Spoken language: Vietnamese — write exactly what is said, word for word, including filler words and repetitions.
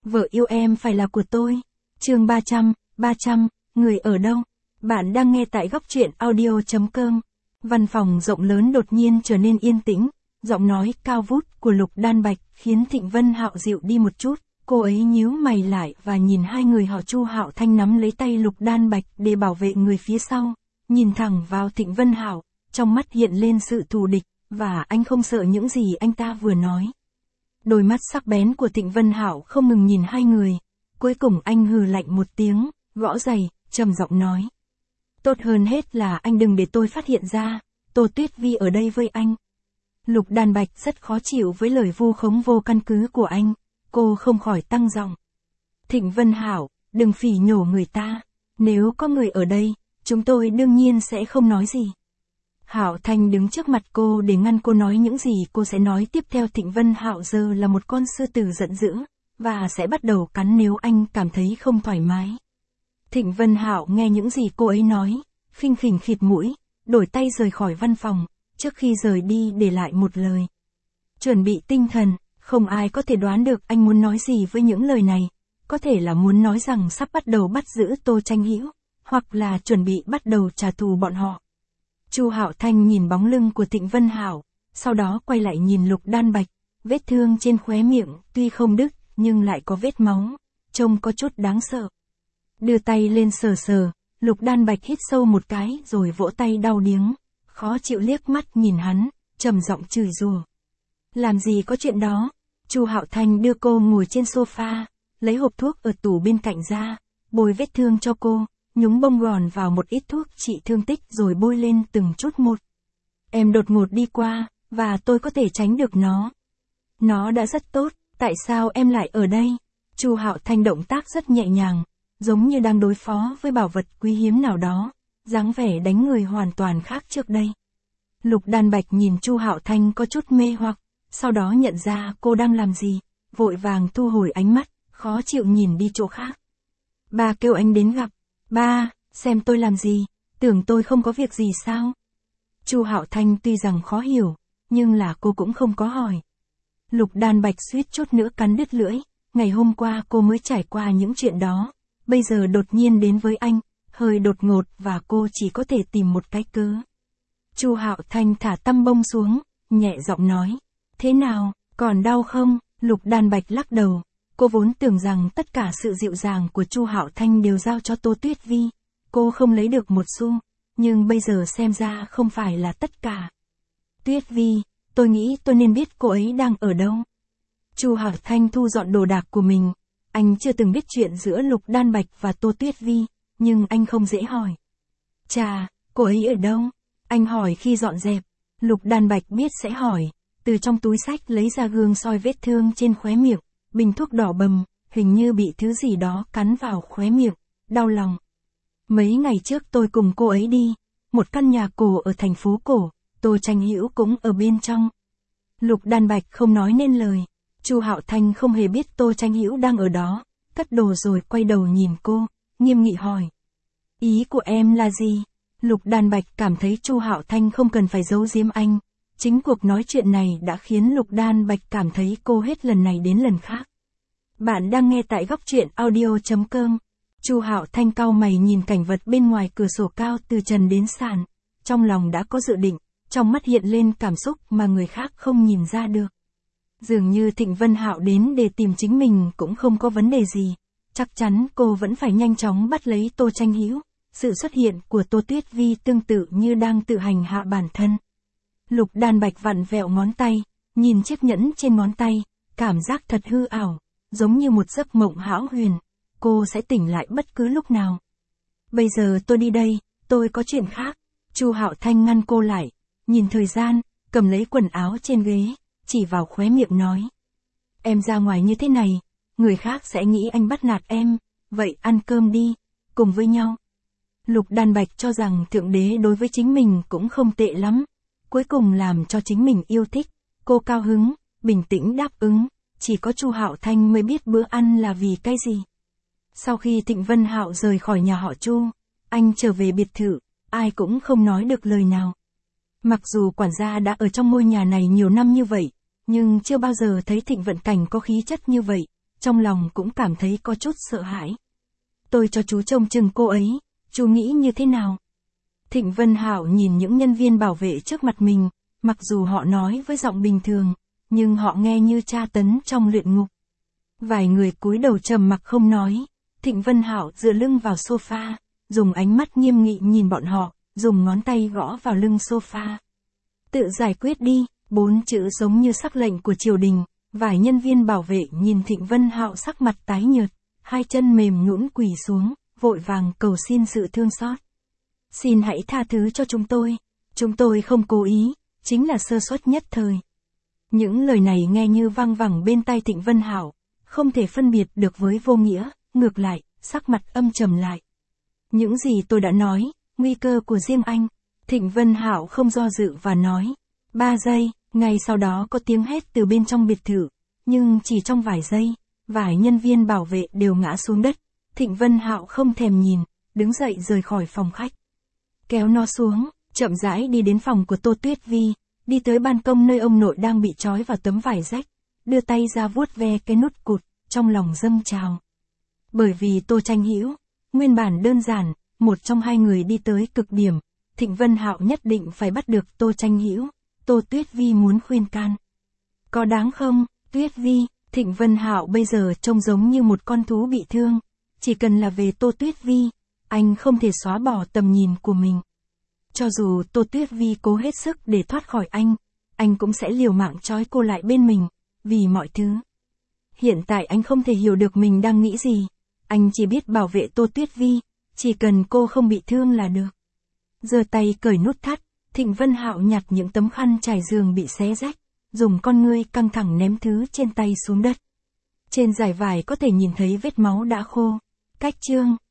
Vợ yêu em phải là của tôi. Chương ba trăm, ba trăm, người ở đâu? Bạn đang nghe tại góc truyện audio chấm com. Văn phòng rộng lớn đột nhiên trở nên yên tĩnh, giọng nói cao vút của Lục Đan Bạch khiến Thịnh Vân Hạo dịu đi một chút. Cô ấy nhíu mày lại và nhìn hai người họ Chu Hạo Thanh nắm lấy tay Lục Đan Bạch để bảo vệ người phía sau, nhìn thẳng vào Thịnh Vân Hạo, trong mắt hiện lên sự thù địch, và anh không sợ những gì anh ta vừa nói. Đôi mắt sắc bén của Thịnh Vân Hạo không ngừng nhìn hai người, cuối cùng anh hừ lạnh một tiếng, gõ giày, trầm giọng nói. Tốt hơn hết là anh đừng để tôi phát hiện ra, Tô Tuyết Vi ở đây với anh. Lục Đan Bạch rất khó chịu với lời vu khống vô căn cứ của anh, cô không khỏi tăng giọng. Thịnh Vân Hạo, đừng phỉ nhổ người ta, nếu có người ở đây, chúng tôi đương nhiên sẽ không nói gì. Hạo Thanh đứng trước mặt cô để ngăn cô nói những gì cô sẽ nói tiếp theo. Thịnh Vân Hạo giờ là một con sư tử giận dữ, và sẽ bắt đầu cắn nếu anh cảm thấy không thoải mái. Thịnh Vân Hạo nghe những gì cô ấy nói, khinh khỉnh khịt mũi, đổi tay rời khỏi văn phòng, trước khi rời đi để lại một lời. Chuẩn bị tinh thần, không ai có thể đoán được anh muốn nói gì với những lời này, có thể là muốn nói rằng sắp bắt đầu bắt giữ Tô Tranh Hữu, hoặc là chuẩn bị bắt đầu trả thù bọn họ. Chu Hạo Thanh nhìn bóng lưng của Thịnh Vân Hạo, sau đó quay lại nhìn Lục Đan Bạch, vết thương trên khóe miệng tuy không đứt nhưng lại có vết máu, trông có chút đáng sợ. Đưa tay lên sờ sờ, Lục Đan Bạch hít sâu một cái rồi vỗ tay đau điếng, khó chịu liếc mắt nhìn hắn, trầm giọng chửi rủa. Làm gì có chuyện đó? Chu Hạo Thanh đưa cô ngồi trên sofa, lấy hộp thuốc ở tủ bên cạnh ra, bôi vết thương cho cô, nhúng bông gòn vào một ít thuốc trị thương tích rồi bôi lên từng chút một. Em đột ngột đi qua, và tôi có thể tránh được nó. Nó đã rất tốt, tại sao em lại ở đây? Chu Hạo Thanh động tác rất nhẹ nhàng, giống như đang đối phó với bảo vật quý hiếm nào đó, dáng vẻ đánh người hoàn toàn khác trước đây. Lục Đan Bạch nhìn Chu Hạo Thanh có chút mê hoặc, sau đó nhận ra cô đang làm gì, vội vàng thu hồi ánh mắt, khó chịu nhìn đi chỗ khác. Ba kêu anh đến gặp. Ba, xem tôi làm gì, tưởng tôi không có việc gì sao? Chu Hạo Thanh tuy rằng khó hiểu, nhưng là cô cũng không có hỏi. Lục Đan Bạch suýt chút nữa cắn đứt lưỡi, ngày hôm qua cô mới trải qua những chuyện đó, bây giờ đột nhiên đến với anh, hơi đột ngột và cô chỉ có thể tìm một cái cớ. Chu Hạo Thanh thả tăm bông xuống, nhẹ giọng nói, thế nào, còn đau không? Lục Đan Bạch lắc đầu. Cô vốn tưởng rằng tất cả sự dịu dàng của Chu Hạo Thanh đều giao cho Tô Tuyết Vi, cô không lấy được một xu, nhưng bây giờ xem ra không phải là tất cả. Tuyết Vi, tôi nghĩ tôi nên biết cô ấy đang ở đâu. Chu Hạo Thanh thu dọn đồ đạc của mình, anh chưa từng biết chuyện giữa Lục Đan Bạch và Tô Tuyết Vi, nhưng anh không dễ hỏi. Chà, cô ấy ở đâu? Anh hỏi khi dọn dẹp. Lục Đan Bạch biết sẽ hỏi, từ trong túi xách lấy ra gương soi vết thương trên khóe miệng. Bình thuốc đỏ bầm, hình như bị thứ gì đó cắn vào khóe miệng, đau lòng. Mấy ngày trước tôi cùng cô ấy đi, một căn nhà cổ ở thành phố cổ, Tô Tranh Hữu cũng ở bên trong. Lục Đan Bạch không nói nên lời, Chu Hạo Thanh không hề biết Tô Tranh Hữu đang ở đó, cất đồ rồi quay đầu nhìn cô, nghiêm nghị hỏi. Ý của em là gì? Lục Đan Bạch cảm thấy Chu Hạo Thanh không cần phải giấu giếm anh. Chính cuộc nói chuyện này đã khiến Lục Đan Bạch cảm thấy cô hết lần này đến lần khác. Bạn đang nghe tại góc truyện audio chấm com. Chu Hạo Thanh cau mày nhìn cảnh vật bên ngoài cửa sổ cao từ trần đến sàn, trong lòng đã có dự định, trong mắt hiện lên cảm xúc mà người khác không nhìn ra được. Dường như Thịnh Vân Hạo đến để tìm chính mình cũng không có vấn đề gì, chắc chắn cô vẫn phải nhanh chóng bắt lấy Tô Tranh Hữu. Sự xuất hiện của Tô Tuyết Vi tương tự như đang tự hành hạ bản thân. Lục Đan Bạch vặn vẹo ngón tay, nhìn chiếc nhẫn trên ngón tay, cảm giác thật hư ảo, giống như một giấc mộng hão huyền, cô sẽ tỉnh lại bất cứ lúc nào. Bây giờ tôi đi đây, tôi có chuyện khác. Chu Hạo Thanh ngăn cô lại, nhìn thời gian, cầm lấy quần áo trên ghế, chỉ vào khóe miệng nói. Em ra ngoài như thế này, người khác sẽ nghĩ anh bắt nạt em, vậy ăn cơm đi, cùng với nhau. Lục Đan Bạch cho rằng Thượng Đế đối với chính mình cũng không tệ lắm. Cuối cùng làm cho chính mình yêu thích, cô cao hứng, bình tĩnh đáp ứng, chỉ có Chu Hạo Thanh mới biết bữa ăn là vì cái gì. Sau khi Thịnh Vân Hạo rời khỏi nhà họ Chu, anh trở về biệt thự, ai cũng không nói được lời nào. Mặc dù quản gia đã ở trong ngôi nhà này nhiều năm như vậy, nhưng chưa bao giờ thấy Thịnh Vận Cảnh có khí chất như vậy, trong lòng cũng cảm thấy có chút sợ hãi. Tôi cho chú trông chừng cô ấy, chú nghĩ như thế nào? Thịnh Vân Hạo nhìn những nhân viên bảo vệ trước mặt mình, mặc dù họ nói với giọng bình thường, nhưng họ nghe như tra tấn trong luyện ngục. Vài người cúi đầu trầm mặc không nói, Thịnh Vân Hạo dựa lưng vào sofa, dùng ánh mắt nghiêm nghị nhìn bọn họ, dùng ngón tay gõ vào lưng sofa. Tự giải quyết đi, bốn chữ giống như sắc lệnh của triều đình. Vài nhân viên bảo vệ nhìn Thịnh Vân Hạo sắc mặt tái nhợt, hai chân mềm nhũn quỳ xuống, vội vàng cầu xin sự thương xót. Xin hãy tha thứ cho chúng tôi, chúng tôi không cố ý, chính là sơ suất nhất thời. Những lời này nghe như vang vẳng bên tai Thịnh Vân Hạo, không thể phân biệt được với vô nghĩa, ngược lại, sắc mặt âm trầm lại. Những gì tôi đã nói, nguy cơ của riêng anh. Thịnh Vân Hạo không do dự và nói. Ba giây, ngay sau đó có tiếng hét từ bên trong biệt thự, nhưng chỉ trong vài giây, vài nhân viên bảo vệ đều ngã xuống đất. Thịnh Vân Hạo không thèm nhìn, đứng dậy rời khỏi phòng khách. Kéo nó xuống, chậm rãi đi đến phòng của Tô Tuyết Vi, đi tới ban công nơi ông nội đang bị trói vào tấm vải rách, đưa tay ra vuốt ve cái nút cụt, trong lòng dâng trào. Bởi vì Tô Tranh Hữu, nguyên bản đơn giản, một trong hai người đi tới cực điểm, Thịnh Vân Hạo nhất định phải bắt được Tô Tranh Hữu. Tô Tuyết Vi muốn khuyên can. Có đáng không, Tuyết Vi? Thịnh Vân Hạo bây giờ trông giống như một con thú bị thương, chỉ cần là về Tô Tuyết Vi, anh không thể xóa bỏ tầm nhìn của mình. Cho dù Tô Tuyết Vi cố hết sức để thoát khỏi anh, anh cũng sẽ liều mạng trói cô lại bên mình, vì mọi thứ. Hiện tại anh không thể hiểu được mình đang nghĩ gì, anh chỉ biết bảo vệ Tô Tuyết Vi, chỉ cần cô không bị thương là được. Giơ tay cởi nút thắt, Thịnh Vân Hạo nhặt những tấm khăn trải giường bị xé rách, dùng con ngươi căng thẳng ném thứ trên tay xuống đất. Trên dải vải có thể nhìn thấy vết máu đã khô. Cách chương